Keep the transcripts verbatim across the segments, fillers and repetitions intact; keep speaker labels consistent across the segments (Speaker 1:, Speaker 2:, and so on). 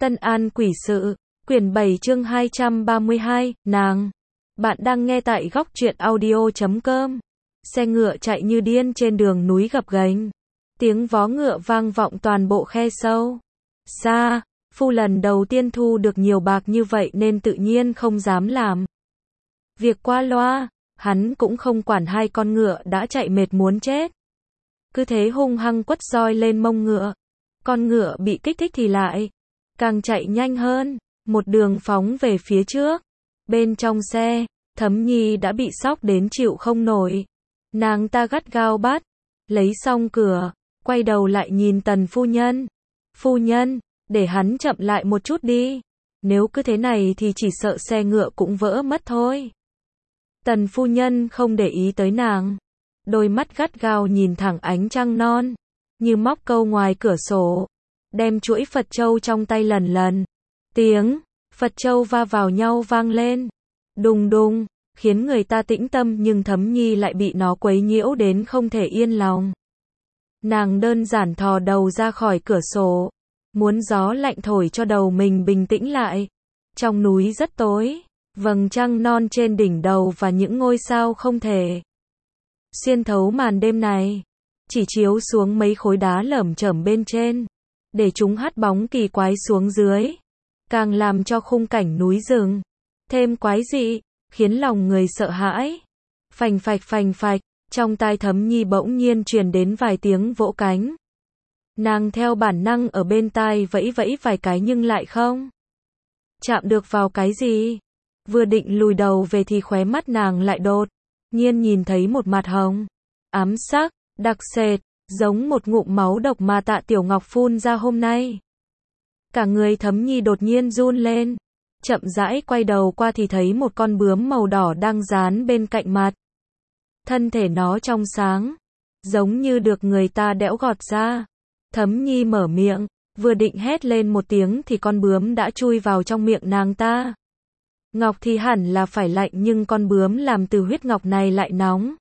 Speaker 1: Tân An quỷ sự, quyển bảy chương hai trăm ba mươi hai, nàng. Bạn đang nghe tại góc truyện audio chấm com. Xe ngựa chạy như điên trên đường núi gập ghềnh. Tiếng vó ngựa vang vọng toàn bộ khe sâu. Xa, phu lần đầu tiên thu được nhiều bạc như vậy nên tự nhiên không dám làm việc qua loa, hắn cũng không quản hai con ngựa đã chạy mệt muốn chết. Cứ thế hung hăng quất roi lên mông ngựa. Con ngựa bị kích thích thì lại càng chạy nhanh hơn, một đường phóng về phía trước. Bên trong xe, Thấm Nhi đã bị sốc đến chịu không nổi. Nàng ta gắt gao bắt, lấy xong cửa, quay đầu lại nhìn Tần phu nhân. Phu nhân, để hắn chậm lại một chút đi. Nếu cứ thế này thì chỉ sợ xe ngựa cũng vỡ mất thôi. Tần phu nhân không để ý tới nàng. Đôi mắt gắt gao nhìn thẳng ánh trăng non, như móc câu ngoài cửa sổ. Đem chuỗi Phật châu trong tay lần lần. Tiếng Phật châu va vào nhau vang lên. Đùng đùng, khiến người ta tĩnh tâm, nhưng Thấm Nhi lại bị nó quấy nhiễu đến không thể yên lòng. Nàng đơn giản thò đầu ra khỏi cửa sổ, muốn gió lạnh thổi cho đầu mình bình tĩnh lại. Trong núi rất tối, vầng trăng non trên đỉnh đầu và những ngôi sao không thể xuyên thấu màn đêm này, chỉ chiếu xuống mấy khối đá lởm chởm bên trên, để chúng hắt bóng kỳ quái xuống dưới, càng làm cho khung cảnh núi rừng thêm quái dị, khiến lòng người sợ hãi. Phành phạch phành phạch, trong tai Thấm Nhi bỗng nhiên truyền đến vài tiếng vỗ cánh. Nàng theo bản năng ở bên tai vẫy vẫy vài cái nhưng lại không chạm được vào cái gì. Vừa định lùi đầu về thì khóe mắt nàng lại đột nhiên nhìn thấy một mặt hồng, ám sắc, đặc sệt, giống một ngụm máu độc mà Tạ Tiểu Ngọc phun ra hôm nay. Cả người Thấm Nhi đột nhiên run lên, chậm rãi quay đầu qua thì thấy một con bướm màu đỏ đang dán bên cạnh mặt. Thân thể nó trong sáng, giống như được người ta đẽo gọt ra. Thấm Nhi mở miệng, vừa định hét lên một tiếng thì con bướm đã chui vào trong miệng nàng ta. Ngọc thì hẳn là phải lạnh, nhưng con bướm làm từ huyết ngọc này lại nóng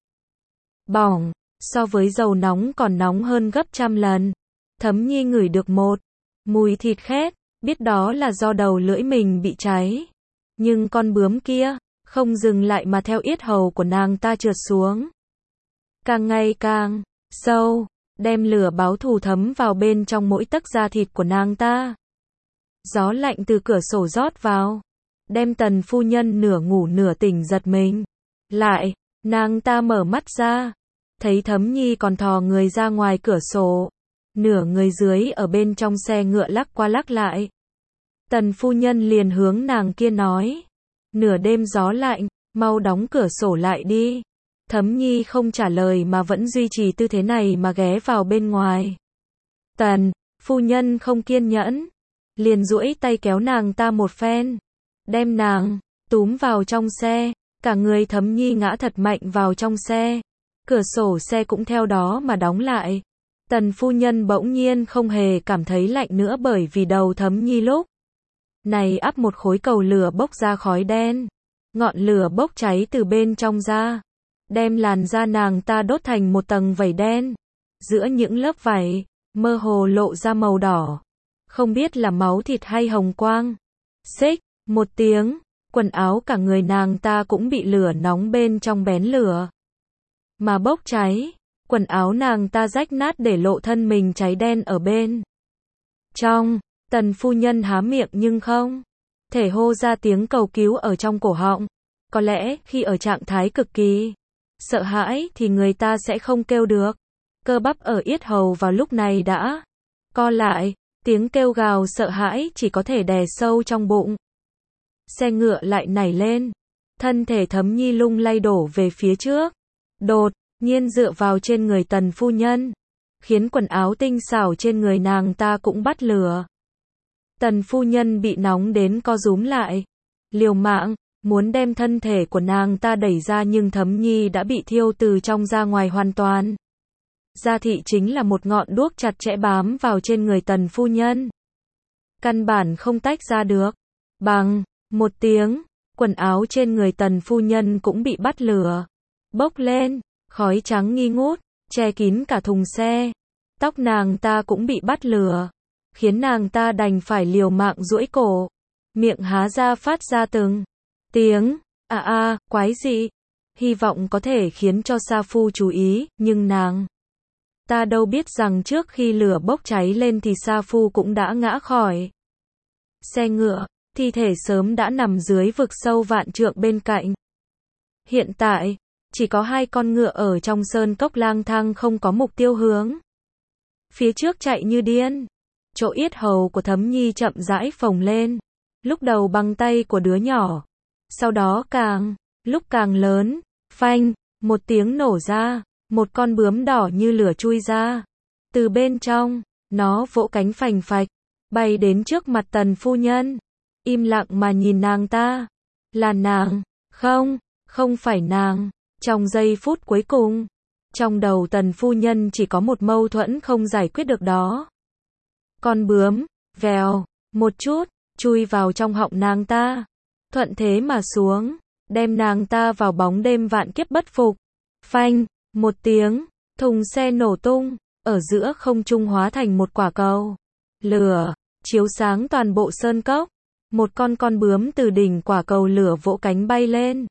Speaker 1: bỏng, so với dầu nóng còn nóng hơn gấp trăm lần. Thấm Nhi ngửi được một mùi thịt khét, biết đó là do đầu lưỡi mình bị cháy. Nhưng con bướm kia không dừng lại mà theo yết hầu của nàng ta trượt xuống, càng ngày càng sâu, đem lửa báo thù thấm vào bên trong mỗi tấc da thịt của nàng ta. Gió lạnh từ cửa sổ rót vào, đem Tần phu nhân nửa ngủ nửa tỉnh giật mình lại. Nàng ta mở mắt ra, thấy Thấm Nhi còn thò người ra ngoài cửa sổ, nửa người dưới ở bên trong xe ngựa lắc qua lắc lại. Tần phu nhân liền hướng nàng kia nói, nửa đêm gió lạnh, mau đóng cửa sổ lại đi. Thấm Nhi không trả lời mà vẫn duy trì tư thế này mà ghé vào bên ngoài. Tần phu nhân không kiên nhẫn, liền duỗi tay kéo nàng ta một phen, đem nàng túm vào trong xe. Cả người Thấm Nhi ngã thật mạnh vào trong xe, cửa sổ xe cũng theo đó mà đóng lại. Tần phu nhân bỗng nhiên không hề cảm thấy lạnh nữa, bởi vì đầu Thấm Nhi lúc này ắp một khối cầu lửa bốc ra khói đen. Ngọn lửa bốc cháy từ bên trong ra, đem làn da nàng ta đốt thành một tầng vảy đen. Giữa những lớp vảy, mơ hồ lộ ra màu đỏ, không biết là máu thịt hay hồng quang. Xích, một tiếng, quần áo cả người nàng ta cũng bị lửa nóng bên trong bén lửa mà bốc cháy. Quần áo nàng ta rách nát để lộ thân mình cháy đen ở bên trong. Tần phu nhân há miệng nhưng không thể hô ra tiếng cầu cứu ở trong cổ họng. Có lẽ khi ở trạng thái cực kỳ sợ hãi thì người ta sẽ không kêu được. Cơ bắp ở yết hầu vào lúc này đã co lại, tiếng kêu gào sợ hãi chỉ có thể đè sâu trong bụng. Xe ngựa lại nảy lên, thân thể Thấm Nhi lung lay đổ về phía trước, đột nhiên dựa vào trên người Tần phu nhân, khiến quần áo tinh xảo trên người nàng ta cũng bắt lửa. Tần phu nhân bị nóng đến co rúm lại, liều mạng muốn đem thân thể của nàng ta đẩy ra, nhưng Thấm Nhi đã bị thiêu từ trong ra ngoài hoàn toàn. Da thị chính là một ngọn đuốc chặt chẽ bám vào trên người Tần phu nhân, căn bản không tách ra được. Bằng một tiếng, quần áo trên người Tần phu nhân cũng bị bắt lửa, bốc lên, khói trắng nghi ngút che kín cả thùng xe. Tóc nàng ta cũng bị bắt lửa, khiến nàng ta đành phải liều mạng duỗi cổ, miệng há ra phát ra từng tiếng a a quái dị, hy vọng có thể khiến cho Sa Phu chú ý, nhưng nàng ta đâu biết rằng trước khi lửa bốc cháy lên thì Sa Phu cũng đã ngã khỏi xe ngựa, thi thể sớm đã nằm dưới vực sâu vạn trượng bên cạnh. Hiện tại, chỉ có hai con ngựa ở trong sơn cốc lang thang không có mục tiêu hướng phía trước chạy như điên. Chỗ yết hầu của Thấm Nhi chậm rãi phồng lên, lúc đầu bằng tay của đứa nhỏ, sau đó càng lúc càng lớn. Phanh, một tiếng nổ ra, một con bướm đỏ như lửa chui ra từ bên trong, nó vỗ cánh phành phạch, bay đến trước mặt Tần phu nhân, im lặng mà nhìn nàng ta. Là nàng? Không, không phải nàng. Trong giây phút cuối cùng, trong đầu Tần phu nhân chỉ có một mâu thuẫn không giải quyết được đó. Con bướm, vèo, một chút, chui vào trong họng nàng ta, thuận thế mà xuống, đem nàng ta vào bóng đêm vạn kiếp bất phục. Phanh, một tiếng, thùng xe nổ tung, ở giữa không trung hóa thành một quả cầu lửa, chiếu sáng toàn bộ sơn cốc. Một con con bướm từ đỉnh quả cầu lửa vỗ cánh bay lên,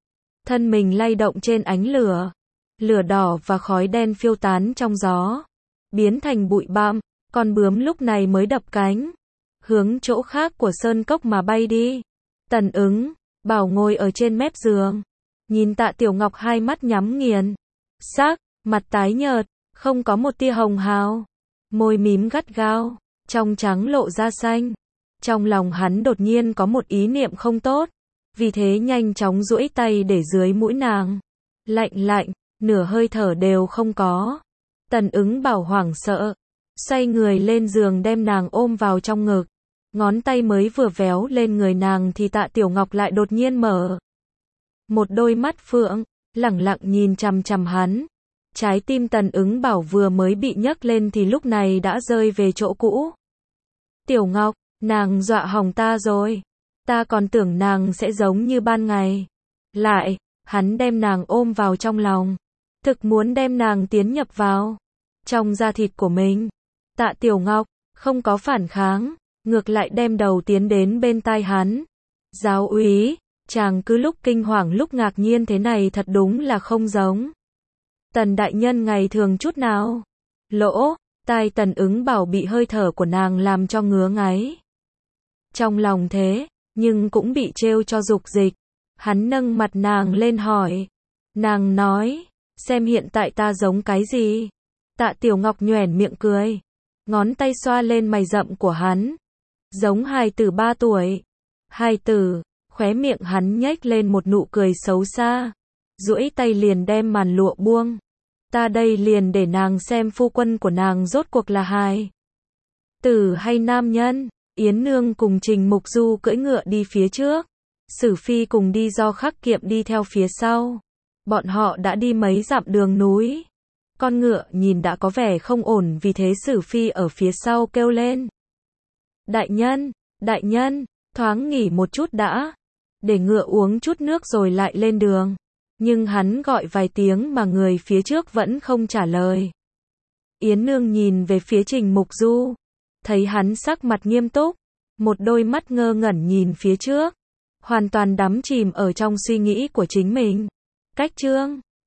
Speaker 1: thân mình lay động trên ánh lửa, lửa đỏ và khói đen phiêu tán trong gió, biến thành bụi bặm. Con bướm lúc này mới đập cánh, hướng chỗ khác của sơn cốc mà bay đi. Tần Ứng Bảo ngồi ở trên mép giường, nhìn Tạ Tiểu Ngọc hai mắt nhắm nghiền, sắc mặt tái nhợt, không có một tia hồng hào, môi mím gắt gao, trong trắng lộ ra xanh. Trong lòng hắn đột nhiên có một ý niệm không tốt, vì thế nhanh chóng duỗi tay để dưới mũi nàng. Lạnh lạnh, nửa hơi thở đều không có. Tần Ứng Bảo hoảng sợ, xoay người lên giường đem nàng ôm vào trong ngực. Ngón tay mới vừa véo lên người nàng thì Tạ Tiểu Ngọc lại đột nhiên mở một đôi mắt phượng, lẳng lặng nhìn chằm chằm hắn. Trái tim Tần Ứng Bảo vừa mới bị nhấc lên thì lúc này đã rơi về chỗ cũ. Tiểu Ngọc, nàng dọa hỏng ta rồi. Ta còn tưởng nàng sẽ giống như ban ngày. Lại, hắn đem nàng ôm vào trong lòng, thực muốn đem nàng tiến nhập vào trong da thịt của mình. Tạ Tiểu Ngọc không có phản kháng, ngược lại đem đầu tiến đến bên tai hắn. Giáo úy, chàng cứ lúc kinh hoàng lúc ngạc nhiên thế này thật đúng là không giống Tần đại nhân ngày thường chút nào. Lỗ tai Tần Ứng Bảo bị hơi thở của nàng làm cho ngứa ngáy. Trong lòng thế, nhưng cũng bị trêu cho dục dịch. Hắn nâng mặt nàng lên hỏi. Nàng nói, xem hiện tại ta giống cái gì? Tạ Tiểu Ngọc nhoẻn miệng cười, ngón tay xoa lên mày rậm của hắn. Giống hài tử ba tuổi. Hài tử, khóe miệng hắn nhếch lên một nụ cười xấu xa, duỗi tay liền đem màn lụa buông. Ta đây liền để nàng xem phu quân của nàng rốt cuộc là hài tử hay nam nhân. Yến Nương cùng Trình Mục Du cưỡi ngựa đi phía trước, Sử Phi cùng đi do Khắc Kiệm đi theo phía sau. Bọn họ đã đi mấy dặm đường núi. Con ngựa nhìn đã có vẻ không ổn, vì thế Sử Phi ở phía sau kêu lên. Đại nhân, đại nhân, thoáng nghỉ một chút đã, để ngựa uống chút nước rồi lại lên đường. Nhưng hắn gọi vài tiếng mà người phía trước vẫn không trả lời. Yến Nương nhìn về phía Trình Mục Du, thấy hắn sắc mặt nghiêm túc, một đôi mắt ngơ ngẩn nhìn phía trước, hoàn toàn đắm chìm ở trong suy nghĩ của chính mình. Cách chương